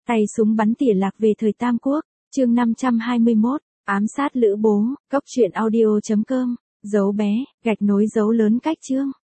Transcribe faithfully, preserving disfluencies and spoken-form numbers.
Tay súng bắn tỉa lạc về thời Tam Quốc, chương năm trăm hai mươi mốt, ám sát lữ bố, cốc truyện audio chấm com, dấu bé, gạch nối dấu lớn cách chương.